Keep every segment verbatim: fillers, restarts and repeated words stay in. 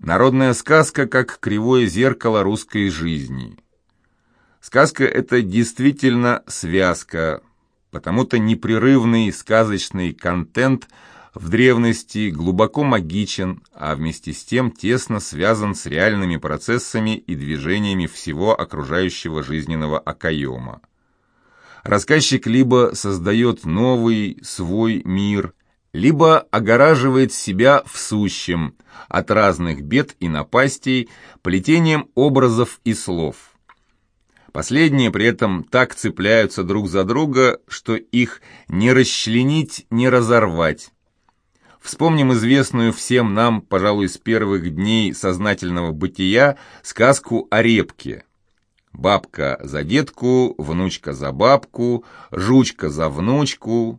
Народная сказка как кривое зеркало русской жизни. Сказка – это действительно связка, потому-то непрерывный сказочный контент в древности глубоко магичен, а вместе с тем тесно связан с реальными процессами и движениями всего окружающего жизненного окоема. Рассказчик либо создает новый, свой мир, либо огораживает себя в сущем от разных бед и напастей плетением образов и слов. Последние при этом так цепляются друг за друга, что их не расчленить, не разорвать. Вспомним известную всем нам, пожалуй, с первых дней сознательного бытия, сказку о репке. Бабка за детку, внучка за бабку, жучка за внучку.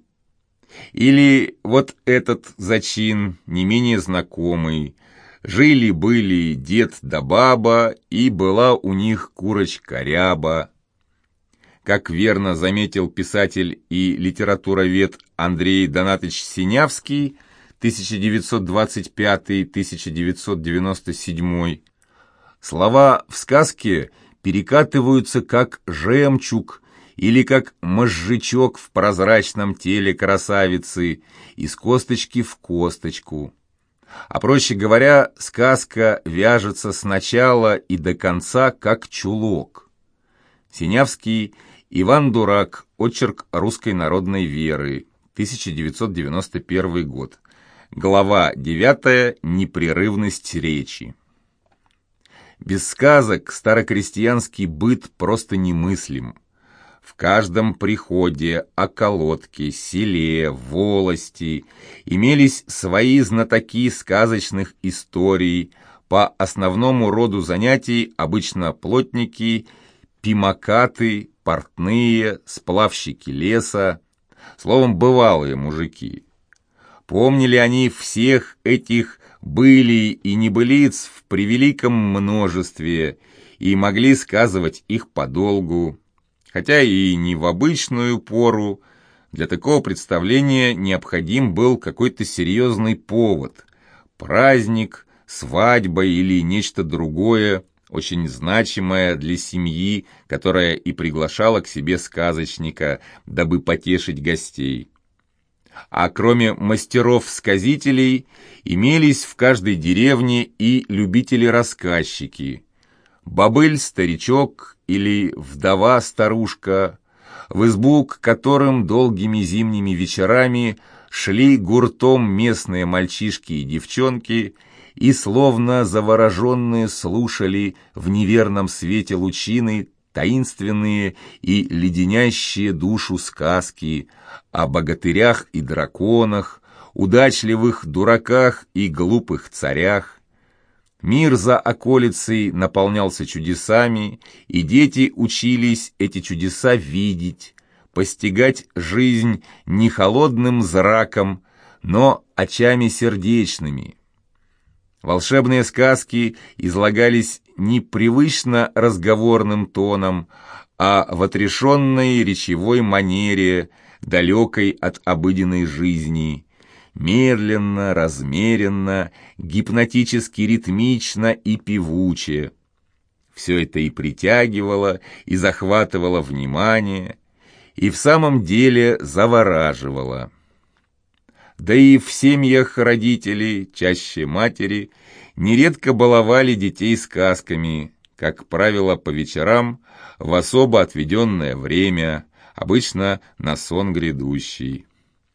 Или вот этот зачин, не менее знакомый. Жили-были дед да баба, и была у них курочка ряба. Как верно заметил писатель и литературовед Андрей Донатович Синявский, тысяча девятьсот двадцать пятый — тысяча девятьсот девяносто седьмой, слова в сказке перекатываются как жемчуг или как мозжечок в прозрачном теле красавицы из косточки в косточку. А проще говоря, сказка вяжется сначала и до конца как чулок. Синявский, Иван Дурак, очерк русской народной веры, тысяча девятьсот девяносто первый год. Глава девятая. Непрерывность речи. Без сказок старокрестьянский быт просто немыслим. В каждом приходе, околотке, селе, волости имелись свои знатоки сказочных историй, по основному роду занятий обычно плотники, пимакаты, портные, сплавщики леса, словом, бывалые мужики. Помнили они всех этих былий и небылиц в превеликом множестве и могли сказывать их подолгу, хотя и не в обычную пору. Для такого представления необходим был какой-то серьезный повод, праздник, свадьба или нечто другое, очень значимое для семьи, которая и приглашала к себе сказочника, дабы потешить гостей. А кроме мастеров-сказителей, имелись в каждой деревне и любители-рассказчики. Бобыль-старичок или вдова-старушка, в избу к которым долгими зимними вечерами шли гуртом местные мальчишки и девчонки и, словно завороженные, слушали в неверном свете лучины таинственные и леденящие душу сказки о богатырях и драконах, удачливых дураках и глупых царях. Мир за околицей наполнялся чудесами, и дети учились эти чудеса видеть, постигать жизнь не холодным зраком, но очами сердечными. Волшебные сказки излагались не привычно разговорным тоном, а в отрешенной речевой манере, далекой от обыденной жизни, медленно, размеренно, гипнотически ритмично и певуче. Все это и притягивало, и захватывало внимание, и в самом деле завораживало. Да и в семьях родителей, чаще матери, нередко баловали детей сказками, как правило, по вечерам, в особо отведенное время, обычно на сон грядущий.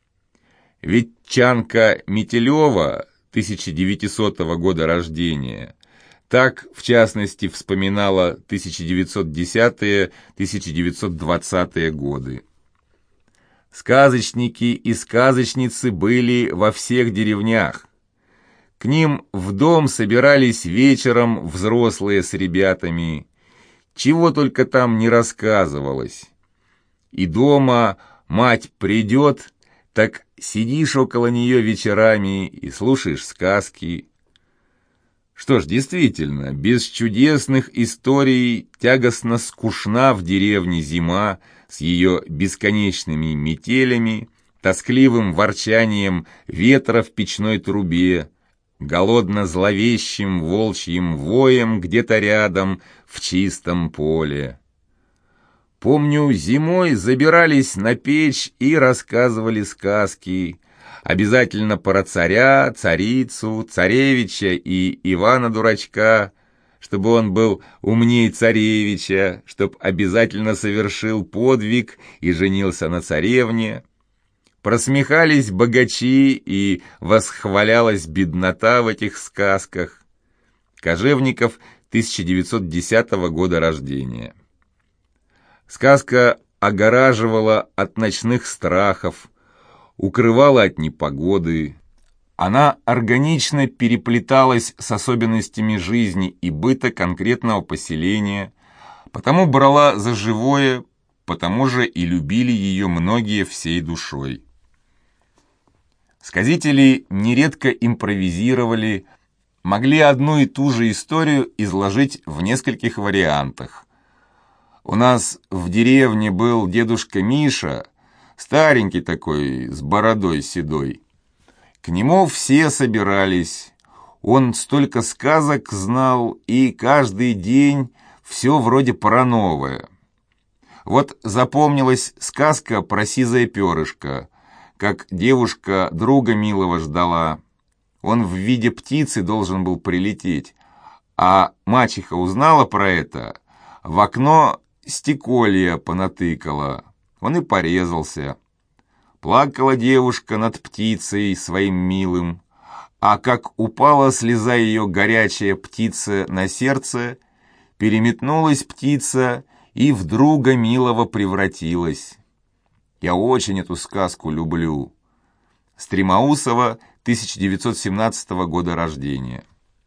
Ветчанка Метелева, тысяча девятисотого года рождения, так, в частности, вспоминала тысяча девятьсот десятые — тысяча девятьсот двадцатые годы. Сказочники и сказочницы были во всех деревнях. К ним в дом собирались вечером взрослые с ребятами. Чего только там не рассказывалось. И дома мать придет, так сидишь около нее вечерами и слушаешь сказки. Что ж, действительно, без чудесных историй тягостно скучна в деревне зима с ее бесконечными метелями, тоскливым ворчанием ветра в печной трубе, голодно-зловещим волчьим воем где-то рядом в чистом поле. Помню, зимой забирались на печь и рассказывали сказки, обязательно про царя, царицу, царевича и Ивана-дурачка, чтобы он был умнее царевича, чтоб обязательно совершил подвиг и женился на царевне. Просмехались богачи и восхвалялась беднота в этих сказках. Кожевников, тысяча девятьсот десятого года рождения. Сказка огораживала от ночных страхов, укрывала от непогоды. Она органично переплеталась с особенностями жизни и быта конкретного поселения, потому брала за живое, потому же и любили ее многие всей душой. Сказители нередко импровизировали, могли одну и ту же историю изложить в нескольких вариантах. У нас в деревне был дедушка Миша, старенький такой, с бородой седой. К нему все собирались. Он столько сказок знал, и каждый день все вроде про новое. Вот запомнилась сказка про сизое перышко, как девушка друга милого ждала. Он в виде птицы должен был прилететь, а мачеха узнала про это, в окно стеколья понатыкала, он и порезался. Плакала девушка над птицей своим милым, а как упала слеза ее горячая птица на сердце, переметнулась птица и в друга милого превратилась. Я очень эту сказку люблю. Стремоусова, тысяча девятьсот семнадцатого года рождения.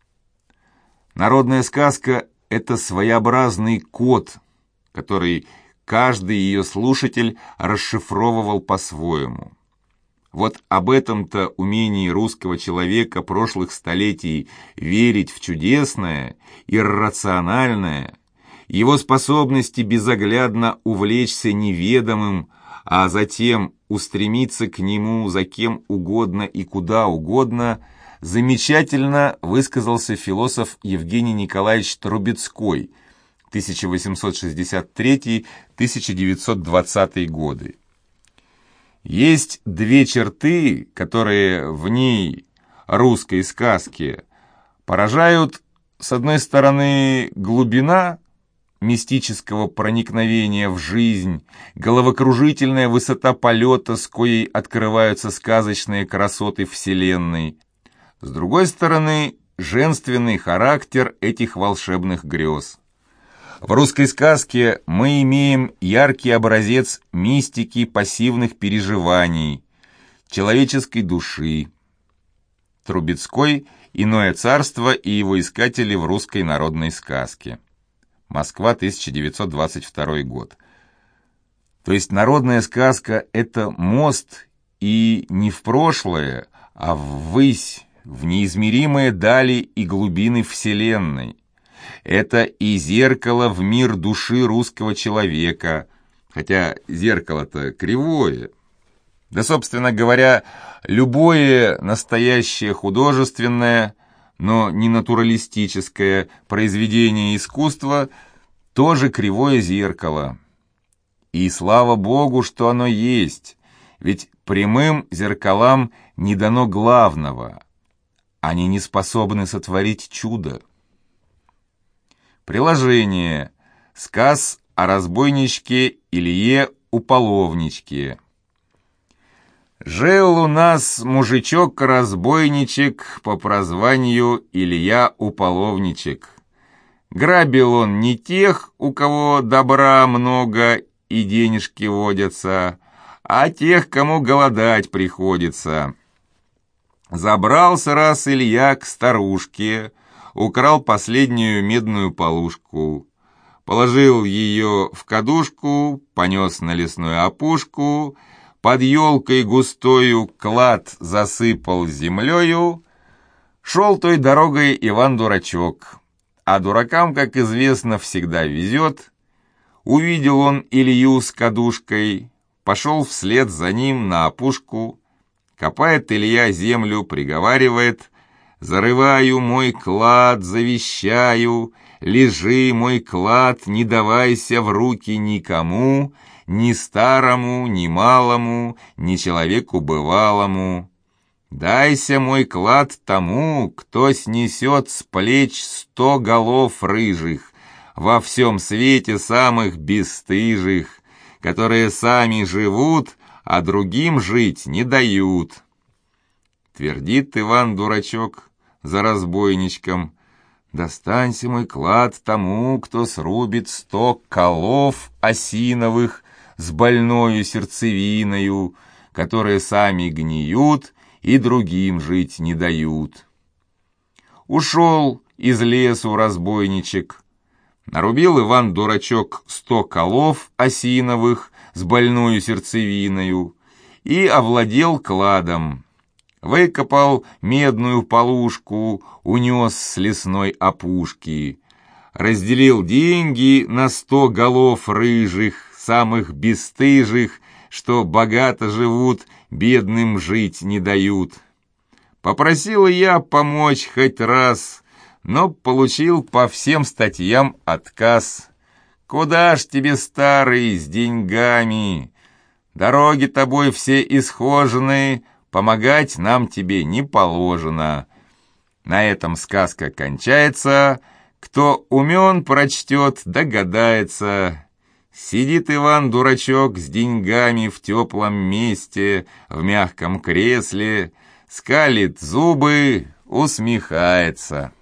Народная сказка – это своеобразный код, который каждый ее слушатель расшифровывал по-своему. Вот об этом-то умении русского человека прошлых столетий верить в чудесное, иррациональное, его способности безоглядно увлечься неведомым, а затем устремиться к нему за кем угодно и куда угодно, замечательно высказался философ Евгений Николаевич Трубецкой, тысяча восемьсот шестьдесят третий — тысяча девятьсот двадцатый годы. Есть две черты, которые в ней, русской сказке, поражают, с одной стороны, глубина мистического проникновения в жизнь, головокружительная высота полета, с коей открываются сказочные красоты Вселенной, с другой стороны, женственный характер этих волшебных грез. В русской сказке мы имеем яркий образец мистики пассивных переживаний, человеческой души. Трубецкой «Иное царство и его искатели в русской народной сказке». Москва, тысяча девятьсот двадцать второй год. То есть народная сказка – это мост и не в прошлое, а ввысь, в неизмеримые дали и глубины Вселенной. Это и зеркало в мир души русского человека, хотя зеркало-то кривое. Да, собственно говоря, любое настоящее художественное, но не натуралистическое произведение искусства тоже кривое зеркало. И слава Богу, что оно есть, ведь прямым зеркалам не дано главного. Они не способны сотворить чудо. Приложение. Сказ о разбойничке Илье Уполовничке. Жил у нас мужичок-разбойничек по прозванию Илья Уполовничек. Грабил он не тех, у кого добра много и денежки водятся, а тех, кому голодать приходится. Забрался раз Илья к старушке, украл последнюю медную полушку, положил ее в кадушку, понес на лесную опушку, под елкой густою клад засыпал землею, шел той дорогой Иван-дурачок, а дуракам, как известно, всегда везет. Увидел он Илью с кадушкой, пошел вслед за ним на опушку, копает Илья землю, приговаривает: Зарываю мой клад, завещаю, лежи, мой клад, не давайся в руки никому, ни старому, ни малому, ни человеку бывалому. Дайся, мой клад, тому, кто снесет с плеч сто голов рыжих, во всем свете самых бесстыжих, которые сами живут, а другим жить не дают. Твердит Иван-дурачок за разбойничком: достанься, мой клад, тому, кто срубит сто колов осиновых с больною сердцевиною, которые сами гниют и другим жить не дают. Ушел из лесу разбойничек. Нарубил Иван-дурачок сто колов осиновых с больною сердцевиною и овладел кладом. Выкопал медную полушку, унес с лесной опушки. Разделил деньги на сто голов рыжих, самых бесстыжих, что богато живут, бедным жить не дают. Попросил я помочь хоть раз, но получил по всем статьям отказ. Куда ж тебе, старый, с деньгами? Дороги тобой все исхожены, помогать нам тебе не положено. На этом сказка кончается. Кто умен, прочтет, догадается. Сидит Иван-дурачок с деньгами в теплом месте, в мягком кресле, скалит зубы, усмехается.